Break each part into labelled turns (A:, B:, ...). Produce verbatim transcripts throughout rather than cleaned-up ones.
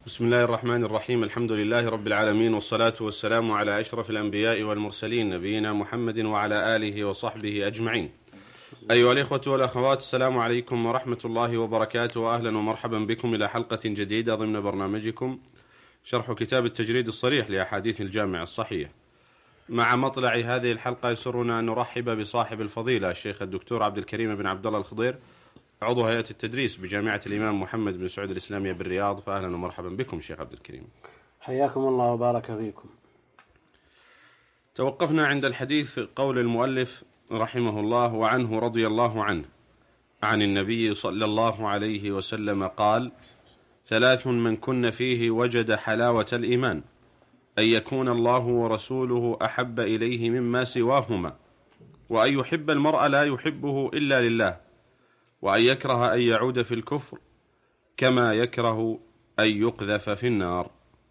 A: بسم الله الرحمن الرحيم. الحمد لله رب العالمين، والصلاة والسلام على أشرف الأنبياء والمرسلين، نبينا محمد وعلى آله وصحبه أجمعين. أيها الإخوة والأخوات، السلام عليكم ورحمة الله وبركاته، وأهلا ومرحبا بكم إلى حلقة جديدة ضمن برنامجكم شرح كتاب التجريد الصريح لأحاديث الجامع الصحيح. مع مطلع هذه الحلقة يسرنا أن نرحب بصاحب الفضيلة الشيخ الدكتور عبد الكريم بن عبد الله الخضير، عضو هيئة التدريس بجامعة الإمام محمد بن سعود الإسلامية بالرياض. فأهلا ومرحبا بكم شيخ عبد الكريم.
B: حياكم الله وبارك فيكم.
A: توقفنا عند الحديث قول المؤلف رحمه الله: وعنه رضي الله عنه عن النبي صلى الله عليه وسلم قال: ثلاث من كن فيه وجد حلاوة الإيمان: أن يكون الله ورسوله أحب إليه مما سواهما، وأن يحب المرء لا يحبه إلا لله، وأن يكره أن يعود في الكفر كما يكره أن يقذف في النار.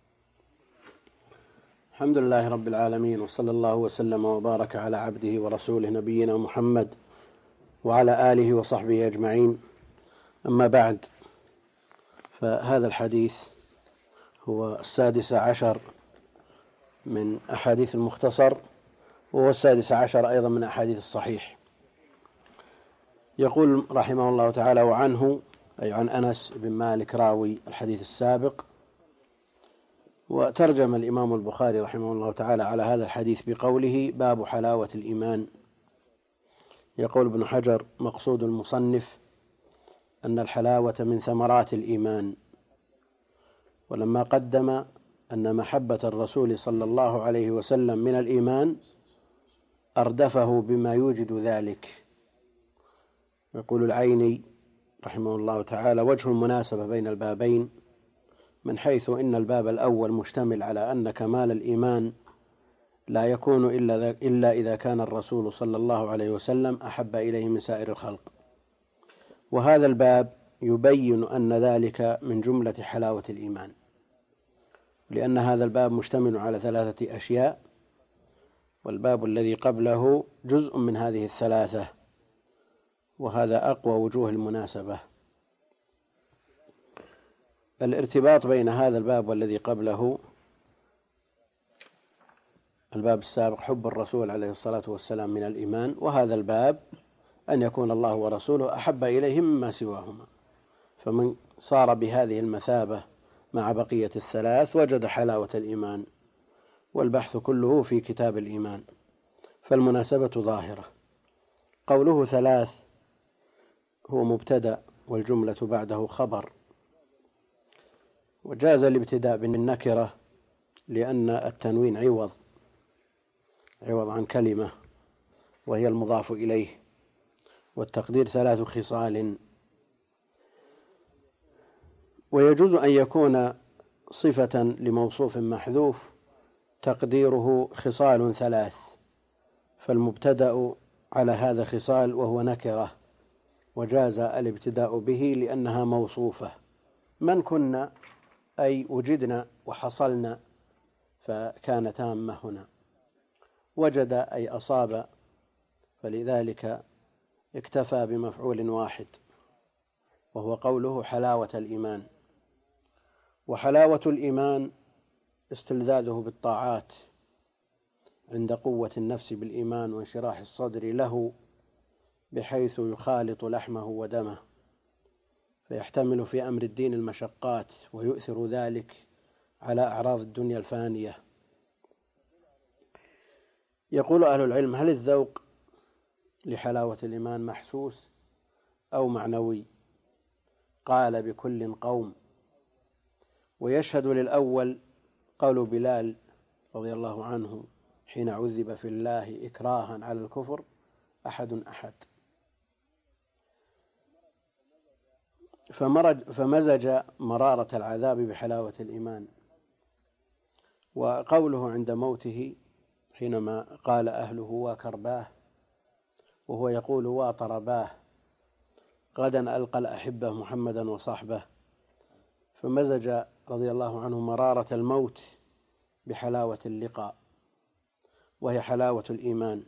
B: الحمد لله رب العالمين، وصلى الله وسلم وبارك على عبده ورسوله نبينا محمد وعلى آله وصحبه أجمعين. أما بعد، فهذا الحديث هو السادس عشر من أحاديث المختصر، وهو السادس عشر أيضا من أحاديث الصحيح. يقول رحمه الله تعالى: وعنه، أي عن أنس بن مالك راوي الحديث السابق. وترجم الإمام البخاري رحمه الله تعالى على هذا الحديث بقوله: باب حلاوة الإيمان. يقول ابن حجر: مقصود المصنف أن الحلاوة من ثمرات الإيمان، ولما قدم أن محبة الرسول صلى الله عليه وسلم من الإيمان أردفه بما يوجد ذلك. يقول العيني رحمه الله تعالى: وجه المناسبة بين البابين من حيث إن الباب الأول مشتمل على أن كمال الإيمان لا يكون إلا, إلا إذا كان الرسول صلى الله عليه وسلم أحب إليه من سائر الخلق، وهذا الباب يبين أن ذلك من جملة حلاوة الإيمان، لأن هذا الباب مشتمل على ثلاثة أشياء، والباب الذي قبله جزء من هذه الثلاثة، وهذا أقوى وجوه المناسبة. الارتباط بين هذا الباب والذي قبله، الباب السابق حب الرسول عليه الصلاة والسلام من الإيمان، وهذا الباب أن يكون الله ورسوله أحب إليه مما سواهما. فمن صار بهذه المثابة مع بقية الثلاث وجد حلاوة الإيمان، والبحث كله في كتاب الإيمان، فالمناسبة ظاهرة. قوله ثلاث هو مبتدأ، والجملة بعده خبر، وجاز الابتداء بالنكرة لأن التنوين عوض عوض عن كلمة وهي المضاف إليه، والتقدير ثلاث خصال. ويجوز أن يكون صفة لموصوف محذوف تقديره خصال ثلاث، فالمبتدأ على هذا خصال وهو نكرة، وجاز الابتداء به لأنها موصوفة. من كنا أي وجدنا وحصلنا، فكان تامة هنا. وجد أي أصاب، فلذلك اكتفى بمفعول واحد، وهو قوله حلاوة الإيمان. وحلاوة الإيمان استلذاذه بالطاعات عند قوة النفس بالإيمان وانشراح الصدر له، بحيث يخالط لحمه ودمه، فيحتمل في أمر الدين المشقات ويؤثر ذلك على أعراض الدنيا الفانية. يقول أهل العلم: هل الذوق لحلاوة الإيمان محسوس أو معنوي؟ قال: بكل قوم. ويشهد للأول قول بلال رضي الله عنه حين عذب في الله إكراها على الكفر: أحد أحد. فمزج مرارة العذاب بحلاوة الإيمان. وقوله عند موته حينما قال أهله وكرباه، وهو يقول وطرباه: غدا ألقى الأحبة محمدا وصحبه. فمزج رضي الله عنه مرارة الموت بحلاوة اللقاء، وهي حلاوة الإيمان.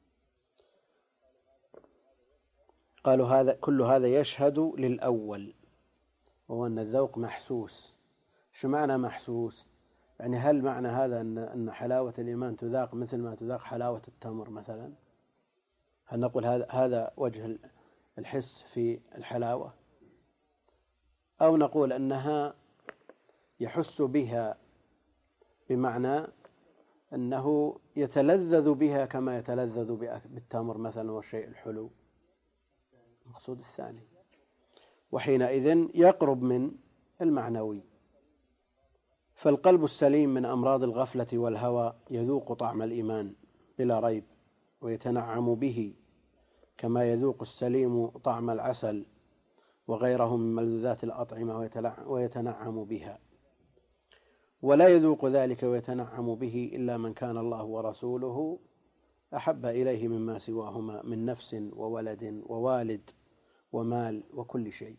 B: قالوا هذا كل هذا يشهد للأول، وهو أن الذوق محسوس، شو معنى محسوس؟ يعني هل معنى هذا أن أن حلاوة الإيمان تذاق مثل ما تذاق حلاوة التمر مثلا؟ هل نقول هذا هذا وجه الحس في الحلاوة، أو نقول أنها يحس بها بمعنى أنه يتلذذ بها كما يتلذذ بالتمر مثلا والشيء الحلو؟ المقصود الثاني، وحينئذ يقرب من المعنوي. فالقلب السليم من أمراض الغفلة والهوى يذوق طعم الإيمان بلا ريب ويتنعم به، كما يذوق السليم طعم العسل وغيره من ملذات الأطعمة ويتنعم بها. ولا يذوق ذلك ويتنعم به إلا من كان الله ورسوله أحب إليه مما سواهما من نفس وولد ووالد ومال وكل شيء.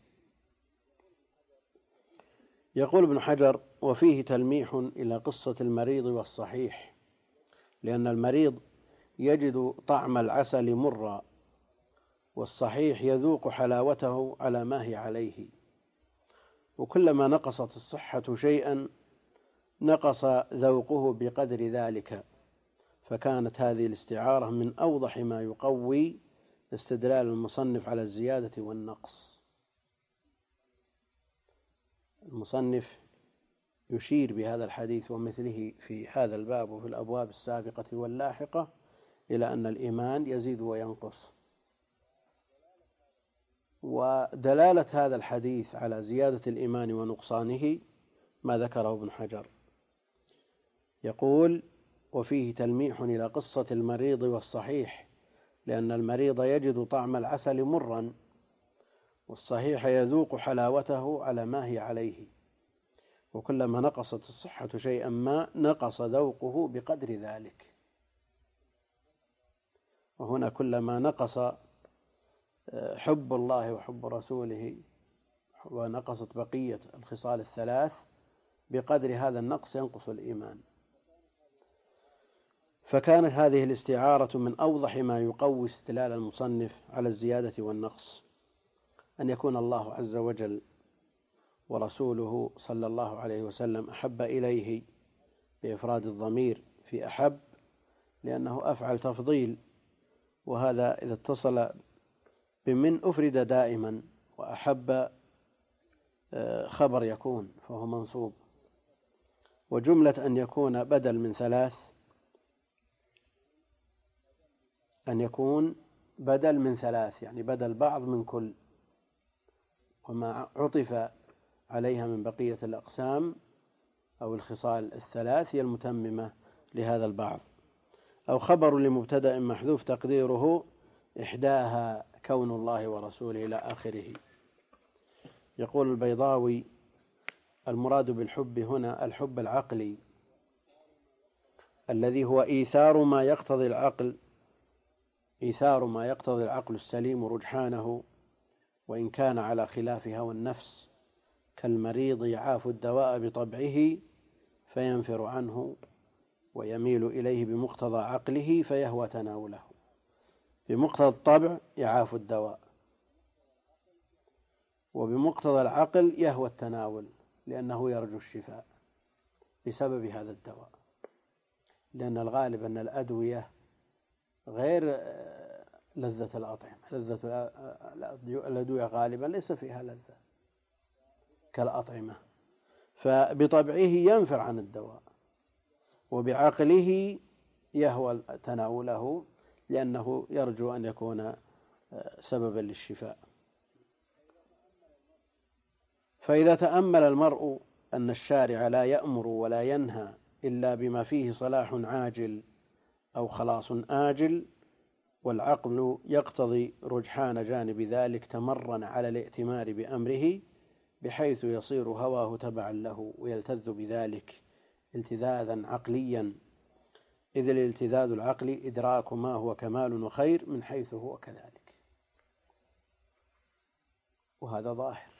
B: يقول ابن حجر: وفيه تلميح إلى قصة المريض والصحيح، لأن المريض يجد طعم العسل مرا، والصحيح يذوق حلاوته على ما هي عليه، وكلما نقصت الصحة شيئا نقص ذوقه بقدر ذلك. فكانت هذه الاستعارة من أوضح ما يقوي استدلال المصنف على الزيادة والنقص. المصنف يشير بهذا الحديث ومثله في هذا الباب وفي الأبواب السابقة واللاحقة إلى أن الإيمان يزيد وينقص. ودلالة هذا الحديث على زيادة الإيمان ونقصانه ما ذكره ابن حجر، يقول: وفيه تلميح إلى قصة المريض والصحيح، لأن المريض يجد طعم العسل مرا، والصحيح يذوق حلاوته على ما هي عليه، وكلما نقصت الصحة شيئا ما نقص ذوقه بقدر ذلك. وهنا كلما نقص حب الله وحب رسوله ونقصت بقية الخصال الثلاث بقدر هذا النقص ينقص الإيمان. فكانت هذه الاستعارة من أوضح ما يقوي استدلال المصنف على الزيادة والنقص، أن يكون الله عز وجل ورسوله صلى الله عليه وسلم أحب إليه بإفراد الضمير في أحب، لأنه أفعل تفضيل، وهذا إذا اتصل بمن أفرد دائما، وأحب خبر يكون فهو منصوب. وجملة أن يكون بدل من ثلاث، أن يكون بدل من ثلاث يعني بدل بعض من كل، وما عطف عليها من بقية الأقسام أو الخصال الثلاث هي المتممة لهذا البعض. أو خبر لمبتدأ محذوف تقديره إحداها كون الله ورسوله إلى آخره. يقول البيضاوي: المراد بالحب هنا الحب العقلي الذي هو إيثار ما يقتضي العقل إيثار ما يقتضي العقل السليم رجحانه، وإن كان على خلاف هوى النفس، كالمريض يعاف الدواء بطبعه فينفر عنه ويميل إليه بمقتضى عقله فيهوى تناوله. بمقتضى الطبع يعاف الدواء، وبمقتضى العقل يهوى التناول لأنه يرجو الشفاء بسبب هذا الدواء، لأن الغالب أن الأدوية غير لذة الأطعمة. لذة الأدوية غالبا ليس فيها لذة كالأطعمة، فبطبعه ينفر عن الدواء، وبعقله يهوى تناوله لأنه يرجو أن يكون سببا للشفاء. فإذا تأمل المرء أن الشارع لا يأمر ولا ينهى إلا بما فيه صلاح عاجل أو خلاص آجل، والعقل يقتضي رجحان جانب ذلك تمرن على الائتمار بأمره، بحيث يصير هواه تبعا له ويلتذ بذلك التذاذا عقليا، إذ الالتذاذ العقلي إدراك ما هو كمال وخير من حيث هو كذلك. وهذا ظاهر،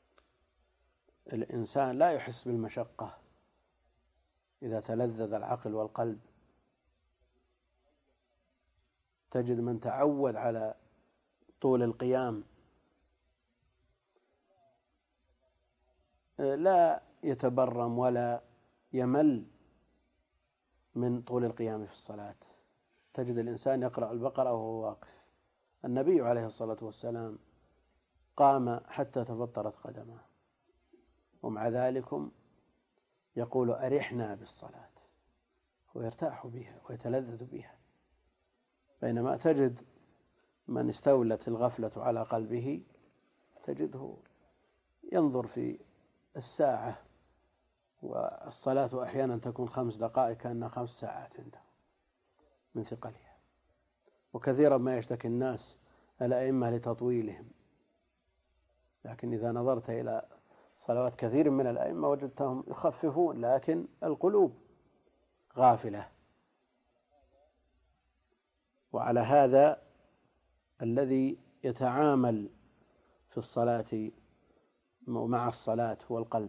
B: الإنسان لا يحس بالمشقة إذا تلذذ العقل والقلب. تجد من تعود على طول القيام لا يتبرم ولا يمل من طول القيام في الصلاة. تجد الإنسان يقرأ البقرة وهو واقف. النبي عليه الصلاة والسلام قام حتى تفطرت قدمه، ومع ذلك يقول أرحنا بالصلاة، ويرتاح بها ويتلذذ بها. بينما تجد من استولت الغفلة على قلبه تجده ينظر في الساعة، والصلاة أحيانا تكون خمس دقائق كأنها خمس ساعات عنده من ثقلها. وكثيرا ما يشتكي الناس الأئمة لتطويلهم، لكن إذا نظرت إلى صلوات كثير من الأئمة وجدتهم يخففون، لكن القلوب غافلة. وعلى هذا الذي يتعامل في الصلاة مع الصلاة هو القلب،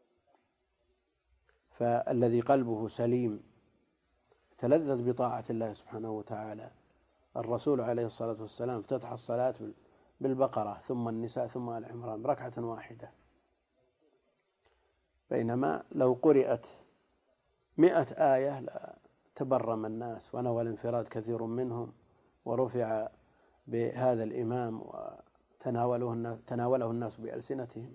B: فالذي قلبه سليم تلذذ بطاعة الله سبحانه وتعالى. الرسول عليه الصلاة والسلام افتتح الصلاة بالبقرة ثم النساء ثم آل عمران بركعة واحدة، بينما لو قرأت مئة آية لا تبرم الناس ونوى الانفراد كثير منهم، ورفع بهذا الإمام وتناوله تناوله الناس بألسنتهم.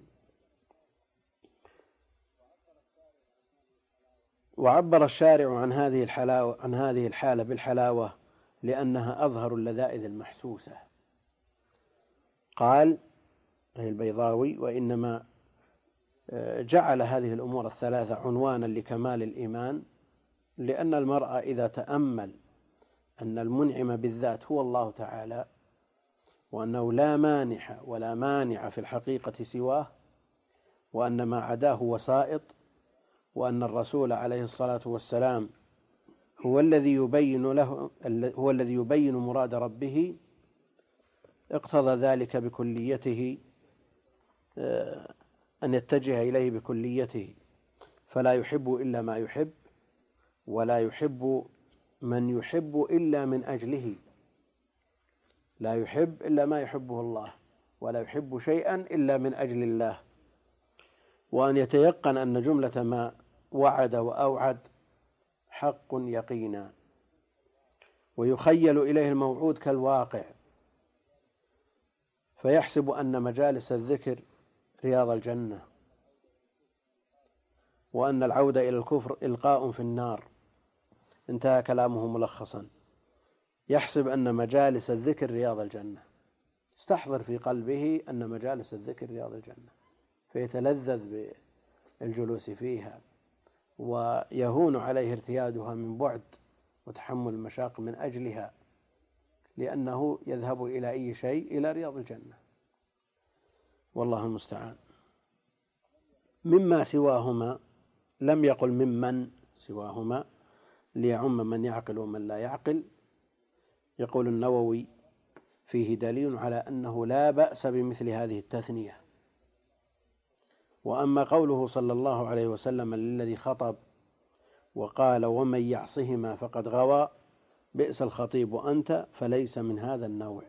B: وعبر الشارع عن هذه الحلاوة عن هذه الحالة بالحلاوة لأنها أظهر اللذائذ المحسوسة. قال البيضاوي: وإنما جعل هذه الأمور الثلاثة عنوانا لكمال الإيمان، لأن المرء إذا تأمل أن المنعم بالذات هو الله تعالى، وأنه لا مانح ولا مانع في الحقيقة سواه، وأن ما عداه وسائط، وأن الرسول عليه الصلاة والسلام هو الذي يبين له هو الذي يبين مراد ربه، اقتضى ذلك بكليته أن يتجه إليه بكليته، فلا يحب إلا ما يحب، ولا يحب من يحب إلا من أجله، لا يحب إلا ما يحبه الله، ولا يحب شيئا إلا من أجل الله. وأن يتيقن أن جملة ما وعد وأوعد حق يقينا، ويخيل إليه الموعود كالواقع، فيحسب أن مجالس الذكر رياض الجنة، وأن العودة إلى الكفر إلقاء في النار. انتهى كلامه ملخصا. يحسب أن مجالس الذكر رياض الجنة، استحضر في قلبه أن مجالس الذكر رياض الجنة، فيتلذذ بالجلوس فيها، ويهون عليه ارتيادها من بعد وتحمل المشاق من أجلها، لأنه يذهب إلى أي شيء؟ إلى رياض الجنة، والله المستعان. مما سواهما، لم يقل ممن سواهما ليعم من يعقل ومن لا يعقل. يقول النووي: فيه دليل على أنه لا بأس بمثل هذه التثنية. وأما قوله صلى الله عليه وسلم للذي خطب وقال: ومن يعصهما فقد غوى، بئس الخطيب أنت، فليس من هذا النوع،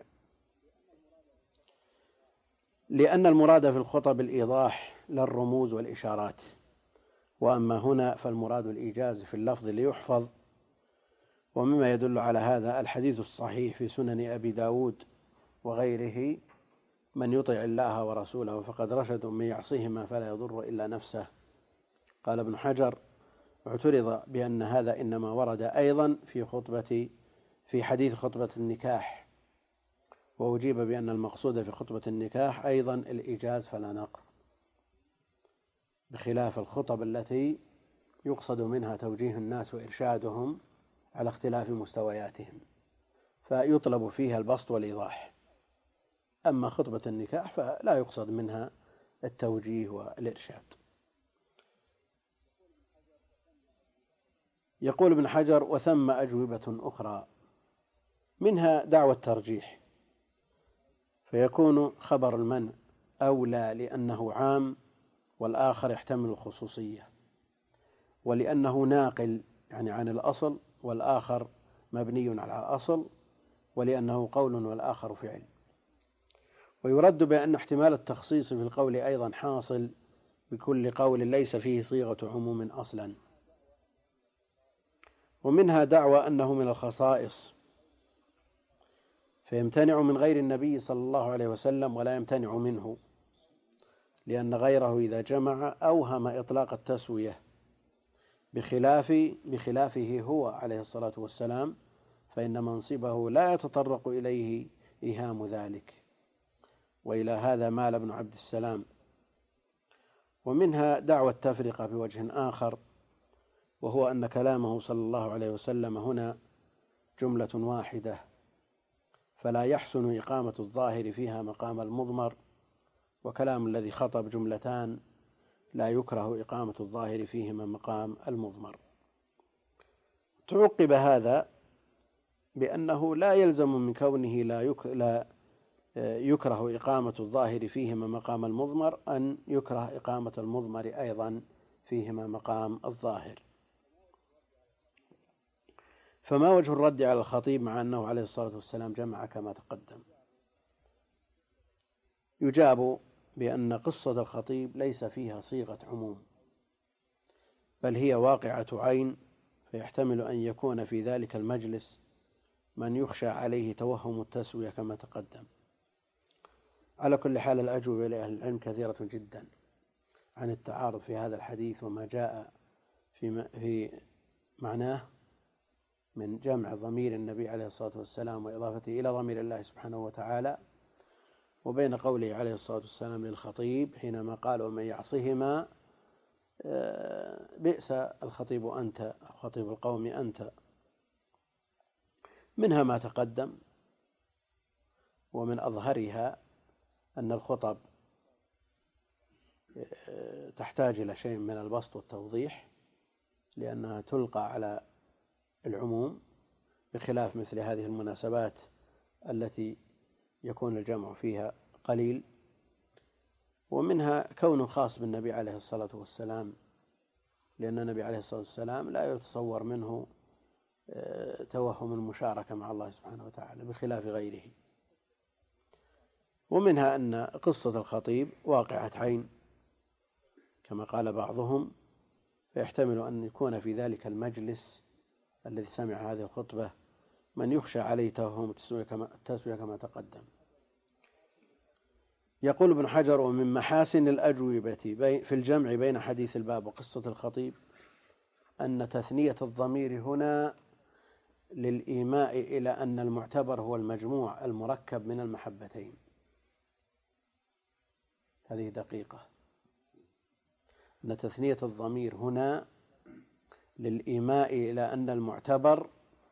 B: لأن المراد في الخطب الإيضاح لا الرموز والإشارات. وأما هنا فالمراد الإيجاز في اللفظ ليحفظ. ومما يدل على هذا الحديث الصحيح في سنن أبي داود وغيره: من يطع الله ورسوله فقد رشد، من يعصيهما فلا يضر إلا نفسه. قال ابن حجر: اعترض بأن هذا إنما ورد أيضا في خطبة في حديث خطبة النكاح، وأجيب بأن المقصود في خطبة النكاح أيضا الإيجاز فلا نقر، بخلاف الخطب التي يقصد منها توجيه الناس وإرشادهم على اختلاف مستوياتهم، فيطلب فيها البسط والإيضاح. أما خطبة النكاح فلا يقصد منها التوجيه والإرشاد. يقول ابن حجر: وثم أجوبة أخرى، منها دعوى الترجيح، فيكون خبر المنع أولى لأنه عام، والآخر يحتمل الخصوصية، ولأنه ناقل يعني عن الأصل، والآخر مبني على أصل، ولأنه قول والآخر فعل. ويرد بأن احتمال التخصيص في القول أيضا حاصل بكل قول ليس فيه صيغة عموم أصلا. ومنها دعوى أنه من الخصائص، فيمتنع من غير النبي صلى الله عليه وسلم ولا يمتنع منه، لأن غيره إذا جمع أوهم إطلاق التسوية بخلاف بخلافه هو عليه الصلاة والسلام، فإن منصبه لا يتطرق إليه إيهام ذلك. وإلى هذا مال ابن عبد السلام. ومنها دعوى التفرقة بوجه آخر، وهو أن كلامه صلى الله عليه وسلم هنا جملة واحدة، فلا يحسن إقامة الظاهر فيها مقام المضمر، وكلام الذي خطب جملتان لا يكره إقامة الظاهر فيهما مقام المضمر. تعقب هذا بأنه لا يلزم من كونه لا يكره إقامة الظاهر فيهما مقام المضمر أن يكره إقامة المضمر أيضا فيهما مقام الظاهر. فما وجه الرد على الخطيب مع أنه عليه الصلاة والسلام جمع كما تقدم؟ يجاب بأن قصة الخطيب ليس فيها صيغة عموم، بل هي واقعة عين، فيحتمل أن يكون في ذلك المجلس من يخشى عليه توهم التسوية كما تقدم. على كل حال الأجوبة لأهل العلم كثيرة جدا عن التعارض في هذا الحديث وما جاء في في معناه من جمع ضمير النبي عليه الصلاة والسلام وإضافته إلى ضمير الله سبحانه وتعالى، وبين قوله عليه الصلاة والسلام للخطيب حينما قال ومن يعصهما بئس الخطيب أنت، خطيب القوم أنت. منها ما تقدم، ومن أظهرها أن الخطب تحتاج إلى شيء من البسط والتوضيح، لأنها تلقى على العموم بخلاف مثل هذه المناسبات التي يكون الجمع فيها قليل. ومنها كون خاص بالنبي عليه الصلاة والسلام، لأن النبي عليه الصلاة والسلام لا يتصور منه توهم المشاركة مع الله سبحانه وتعالى بخلاف غيره. ومنها أن قصة الخطيب واقعة عين كما قال بعضهم، فيحتمل أن يكون في ذلك المجلس الذي سمع هذه الخطبة من يخشى عليه توهم التسوية كما تقدم. يقول ابن حجر ومن محاسن الأجوبة في الجمع بين حديث الباب وقصة الخطيب أن تثنية الضمير هنا للإيماء إلى أن المعتبر هو المجموع المركب من المحبتين. هذه دقيقة، أن تثنية الضمير هنا للإيماء إلى أن المعتبر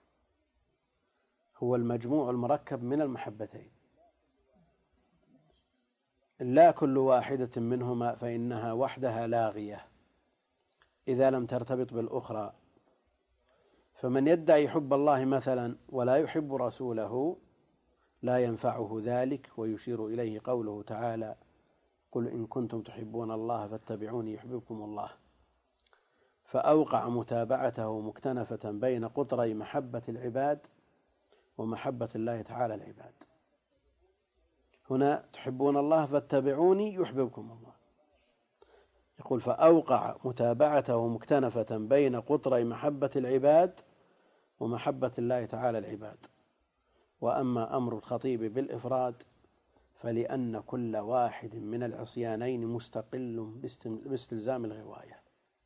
B: هو المجموع المركب من المحبتين، لا كل واحدة منهما، فإنها وحدها لاغية إذا لم ترتبط بالأخرى. فمن يدعي حب الله مثلا ولا يحب رسوله لا ينفعه ذلك، ويشير إليه قوله تعالى قل إن كنتم تحبون الله فاتبعوني يحببكم الله، فأوقع متابعته مكتنفة بين قطري محبة العباد ومحبة الله تعالى العباد. هنا تحبون الله فاتبعوني يحببكم الله، يقول فأوقع متابعته مكتنفة بين قطري محبة العباد ومحبة الله تعالى العباد. وأما أمر الخطيب بالإفراد فلأن كل واحد من العصيانين مستقل باستلزام الغواية.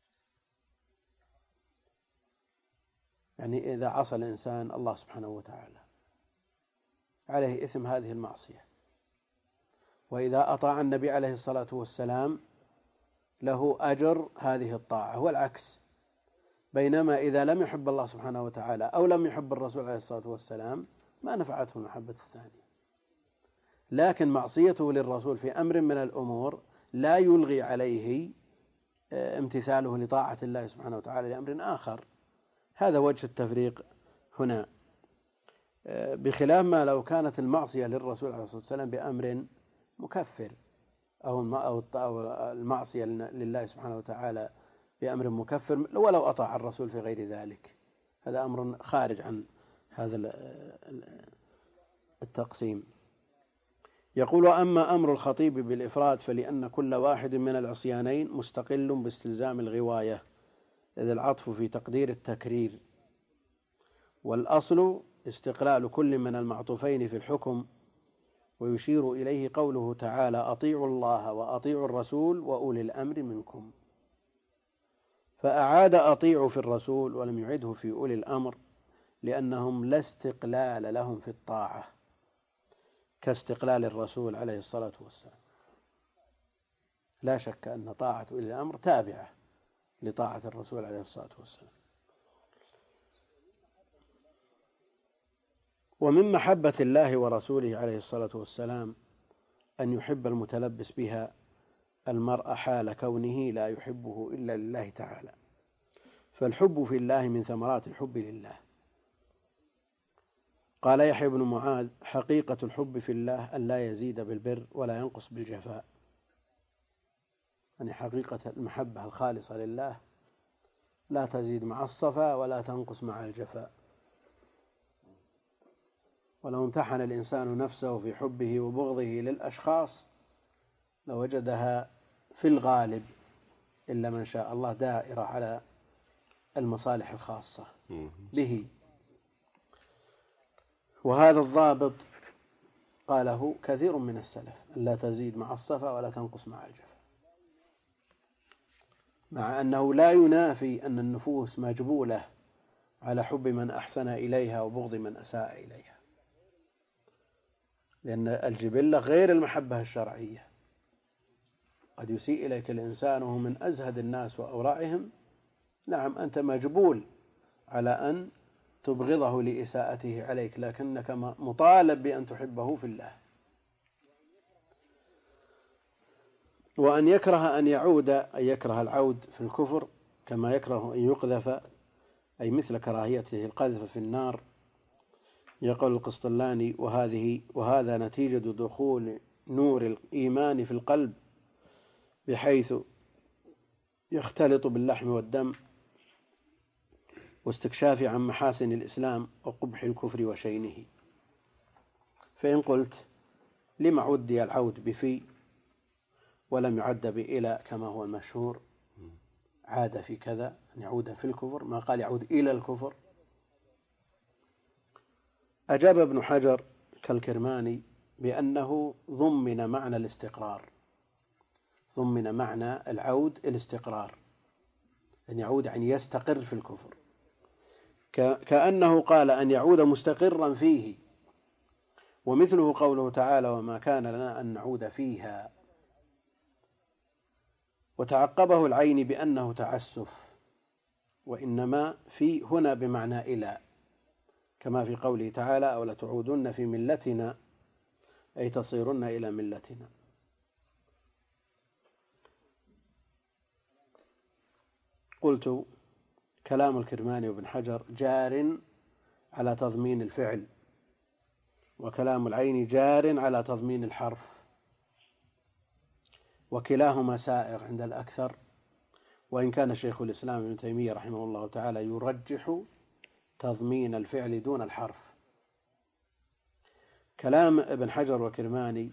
B: يعني إذا عصى الإنسان الله سبحانه وتعالى عليه إثم هذه المعصية، وإذا أطاع النبي عليه الصلاة والسلام له أجر هذه الطاعة، والعكس. بينما إذا لم يحب الله سبحانه وتعالى أو لم يحب الرسول عليه الصلاة والسلام ما نفعته المحبة الثانية. لكن معصيته للرسول في أمر من الأمور لا يلغي عليه امتثاله لطاعة الله سبحانه وتعالى لأمر آخر. هذا وجه التفريق هنا، بخلاف ما لو كانت المعصية للرسول عليه الصلاة والسلام بأمر مكفر، أو المعصية لله سبحانه وتعالى بأمر مكفر ولو أطاع الرسول في غير ذلك، هذا أمر خارج عن هذا التقسيم. يقول: أما أمر الخطيب بالإفراد فلأن كل واحد من العصيانين مستقل باستلزام الغواية، إذ العطف في تقدير التكرير، والأصل استقلال كل من المعطوفين في الحكم، ويشير إليه قوله تعالى: أطيعوا الله وأطيعوا الرسول وأولي الأمر منكم، فأعاد أطيعوا في الرسول ولم يعده في أولي الأمر، لأنهم لا استقلال لهم في الطاعة كاستقلال الرسول عليه الصلاة والسلام. لا شك أن طاعة أولي الأمر تابعة لطاعة الرسول عليه الصلاة والسلام. ومن محبة الله ورسوله عليه الصلاة والسلام أن يحب المتلبس بها المرء حال كونه لا يحبه إلا لله تعالى، فالحب في الله من ثمرات الحب لله. قال يحيى بن معاذ: حقيقة الحب في الله أن لا يزيد بالبر ولا ينقص بالجفاء. يعني حقيقة المحبة الخالصة لله لا تزيد مع الصفاء ولا تنقص مع الجفاء. ولو امتحن الإنسان نفسه في حبه وبغضه للأشخاص لوجدها في الغالب إلا من شاء الله دائرة على المصالح الخاصة به. وهذا الضابط قاله كثير من السلف: لا تزيد مع الصفا ولا تنقص مع الجفا، مع أنه لا ينافي أن النفوس مجبولة على حب من أحسن إليها وبغض من أساء إليها، لأن الجبلة غير المحبة الشرعية. قد يسيء إليك الإنسان وهو من أزهد الناس وأورعهم، نعم أنت مجبول على أن تبغضه لإساءته عليك، لكنك مطالب بأن تحبه في الله. وأن يكره أن يعود، أن يكره العود في الكفر كما يكره أن يقذف، أي مثل كراهيته القذف في النار. يقول القسطلاني: وهذه وهذا نتيجة دخول نور الإيمان في القلب بحيث يختلط باللحم والدم، واستكشاف عن محاسن الإسلام وقبح الكفر وشينه. فإن قلت: لما عدي العود بفي ولم يعد بإلى كما هو المشهور؟ عاد في كذا، أن يعود في الكفر، ما قال يعود إلى الكفر. أجاب ابن حجر كالكرماني بأنه ضمن معنى الاستقرار، ضمن معنى العود الاستقرار، أن يعود أن يستقر في الكفر، كأنه قال أن يعود مستقرا فيه. ومثله قوله تعالى: وما كان لنا أن نعود فيها. وتعقبه العين بأنه تعسف، وإنما في هنا بمعنى إلى، كما في قوله تعالى: أو لتعودن في ملتنا، أي تصيرن إلى ملتنا. قلت: كلام الكرماني وابن حجر جار على تضمين الفعل، وكلام العين جار على تضمين الحرف، وكلاهما سائغ عند الأكثر، وإن كان شيخ الإسلام ابن تيمية رحمه الله تعالى يرجح تضمين الفعل دون الحرف. كلام ابن حجر وكرماني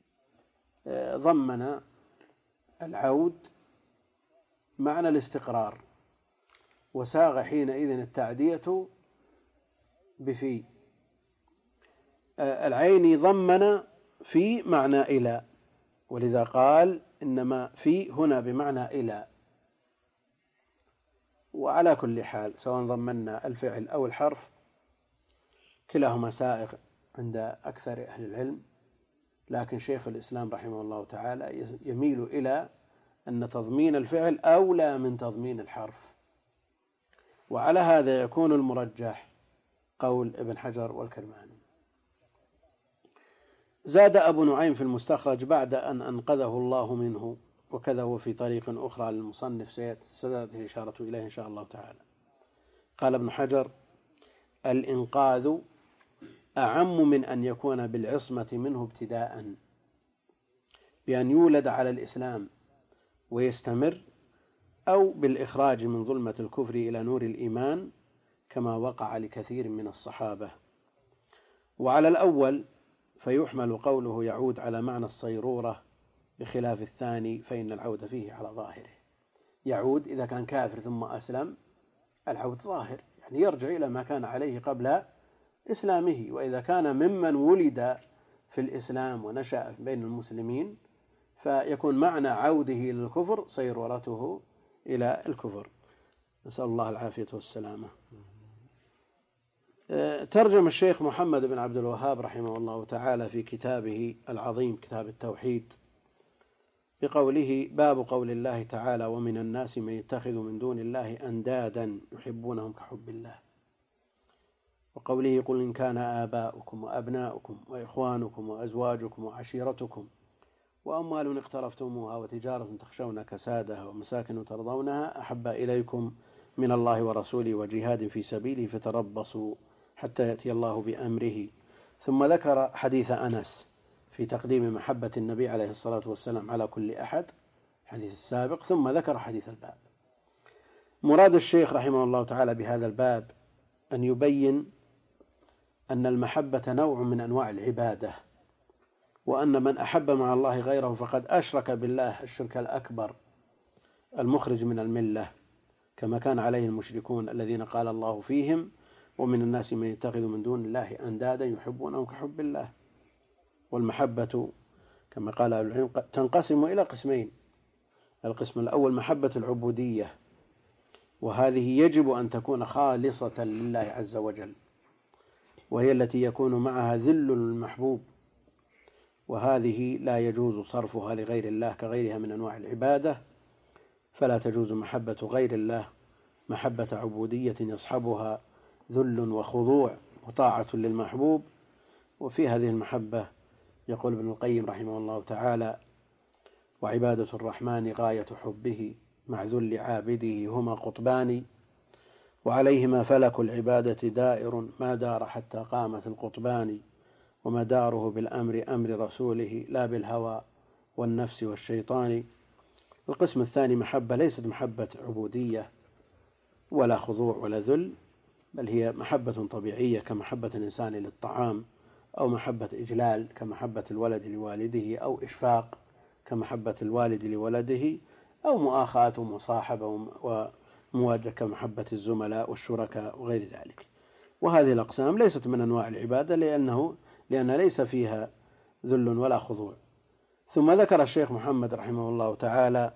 B: ضمن العود معنى الاستقرار، وساغ حينئذ التعدية بفي. العين ضمن في معنى إلى، ولذا قال إنما في هنا بمعنى إلى. وعلى كل حال سواء ضمنا الفعل أو الحرف كلاهما سائغ عند أكثر أهل العلم، لكن شيخ الإسلام رحمه الله تعالى يميل إلى أن تضمين الفعل أولى من تضمين الحرف، وعلى هذا يكون المرجح قول ابن حجر والكرماني. زاد أبو نعيم في المستخرج بعد أن أنقذه الله منه، وكذا هو في طريق أخرى للمصنف ستأتي الإشارة إليه إن شاء الله تعالى. قال ابن حجر: الإنقاذ أعم من أن يكون بالعصمة منه ابتداء، بأن يولد على الإسلام ويستمر، أو بالإخراج من ظلمة الكفر إلى نور الإيمان كما وقع لكثير من الصحابة. وعلى الأول فيحمل قوله يعود على معنى الصيرورة بخلاف الثاني فإن العود فيه على ظاهره. يعود إذا كان كافر ثم أسلم العود ظاهر، يعني يرجع إلى ما كان عليه قبل إسلامه. وإذا كان ممن ولد في الإسلام ونشأ بين المسلمين فيكون معنى عوده إلى الكفر صيرورته إلى الكفر، نسأل الله العافية والسلامة. ترجم الشيخ محمد بن عبد الوهاب رحمه الله تعالى في كتابه العظيم كتاب التوحيد بقوله: باب قول الله تعالى: ومن الناس من يتخذ من دون الله أندادا يحبونهم كحب الله. وقوله: قل إن كان آباؤكم وأبناؤكم وإخوانكم وأزواجكم وعشيرتكم وأموال اقترفتموها وتجارة تخشون كسادها ومساكن ترضونها أحب إليكم من الله ورسوله وجهاد في سبيله فتربصوا حتى يأتي الله بأمره. ثم ذكر حديث أنس في تقديم محبة النبي عليه الصلاة والسلام على كل أحد، حديث السابق، ثم ذكر حديث الباب. مراد الشيخ رحمه الله تعالى بهذا الباب أن يبين أن المحبة نوع من أنواع العبادة، وأن من أحب مع الله غيره فقد أشرك بالله الشرك الأكبر المخرج من الملة، كما كان عليه المشركون الذين قال الله فيهم: ومن الناس من يتخذ من دون الله أندادا يحبونهم كحب الله. والمحبة كما قال أهل العلم تنقسم إلى قسمين: القسم الأول محبة العبودية، وهذه يجب أن تكون خالصة لله عز وجل، وهي التي يكون معها ذل المحبوب، وهذه لا يجوز صرفها لغير الله كغيرها من أنواع العبادة، فلا تجوز محبة غير الله محبة عبودية يصحبها ذل وخضوع وطاعة للمحبوب. وفي هذه المحبة يقول ابن القيم رحمه الله تعالى: وعبادة الرحمن غاية حبه مع ذل عابده هما قطبان، وعليهما فلك العبادة دائر ما دار حتى قامت القطبان، ومداره بالأمر أمر رسوله لا بالهوى والنفس والشيطان. القسم الثاني محبة ليست محبة عبودية ولا خضوع ولا ذل، بل هي محبة طبيعية كمحبة الإنسان للطعام، أو محبة إجلال كمحبة الولد لوالده، أو إشفاق كمحبة الوالد لولده، أو مؤاخاة ومصاحبة ومواجهة كمحبة الزملاء والشركاء وغير ذلك. وهذه الأقسام ليست من أنواع العبادة لأنه لأن ليس فيها ذل ولا خضوع. ثم ذكر الشيخ محمد رحمه الله تعالى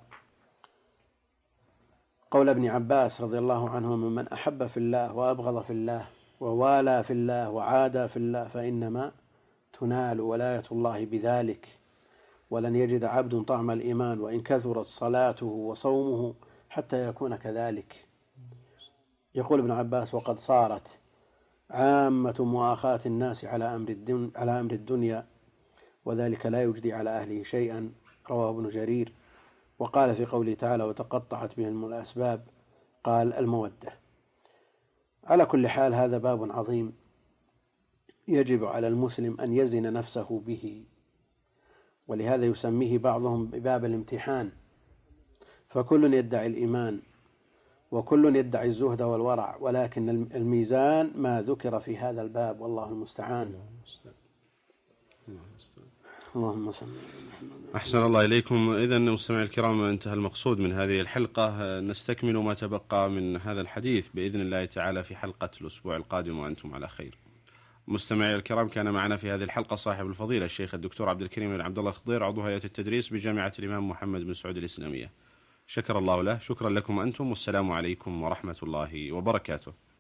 B: قول ابن عباس رضي الله عنه: من أحب في الله وأبغض في الله ووالى في الله وعادى في الله فإنما تنال ولاية الله بذلك، ولن يجد عبد طعم الإيمان وإن كثرت صلاته وصومه حتى يكون كذلك. يقول ابن عباس: وقد صارت عامة مؤاخاة الناس على أمر الدنيا, على أمر الدنيا وذلك لا يجدي على أهله شيئا. رواه ابن جرير. وقال في قوله تعالى: وتقطعت بهم الأسباب، قال: المودة. على كل حال هذا باب عظيم يجب على المسلم أن يزن نفسه به، ولهذا يسميه بعضهم بباب الامتحان، فكل يدعي الإيمان وكل يدعي الزهد والورع، ولكن الميزان ما ذكر في هذا الباب، والله المستعان. اللهم صل.
A: أحسن الله إليكم. إذن مستمعي الكرام، انتهى المقصود من هذه الحلقة. نستكمل ما تبقى من هذا الحديث بإذن الله تعالى في حلقة الأسبوع القادم وأنتم على خير. مستمعي الكرام، كان معنا في هذه الحلقة صاحب الفضيلة الشيخ الدكتور عبد الكريم بن عبد الله الخضير، عضو هيئة التدريس بجامعة الإمام محمد بن سعود الإسلامية. شكر الله له. شكرا لكم أنتم، والسلام عليكم ورحمة الله وبركاته.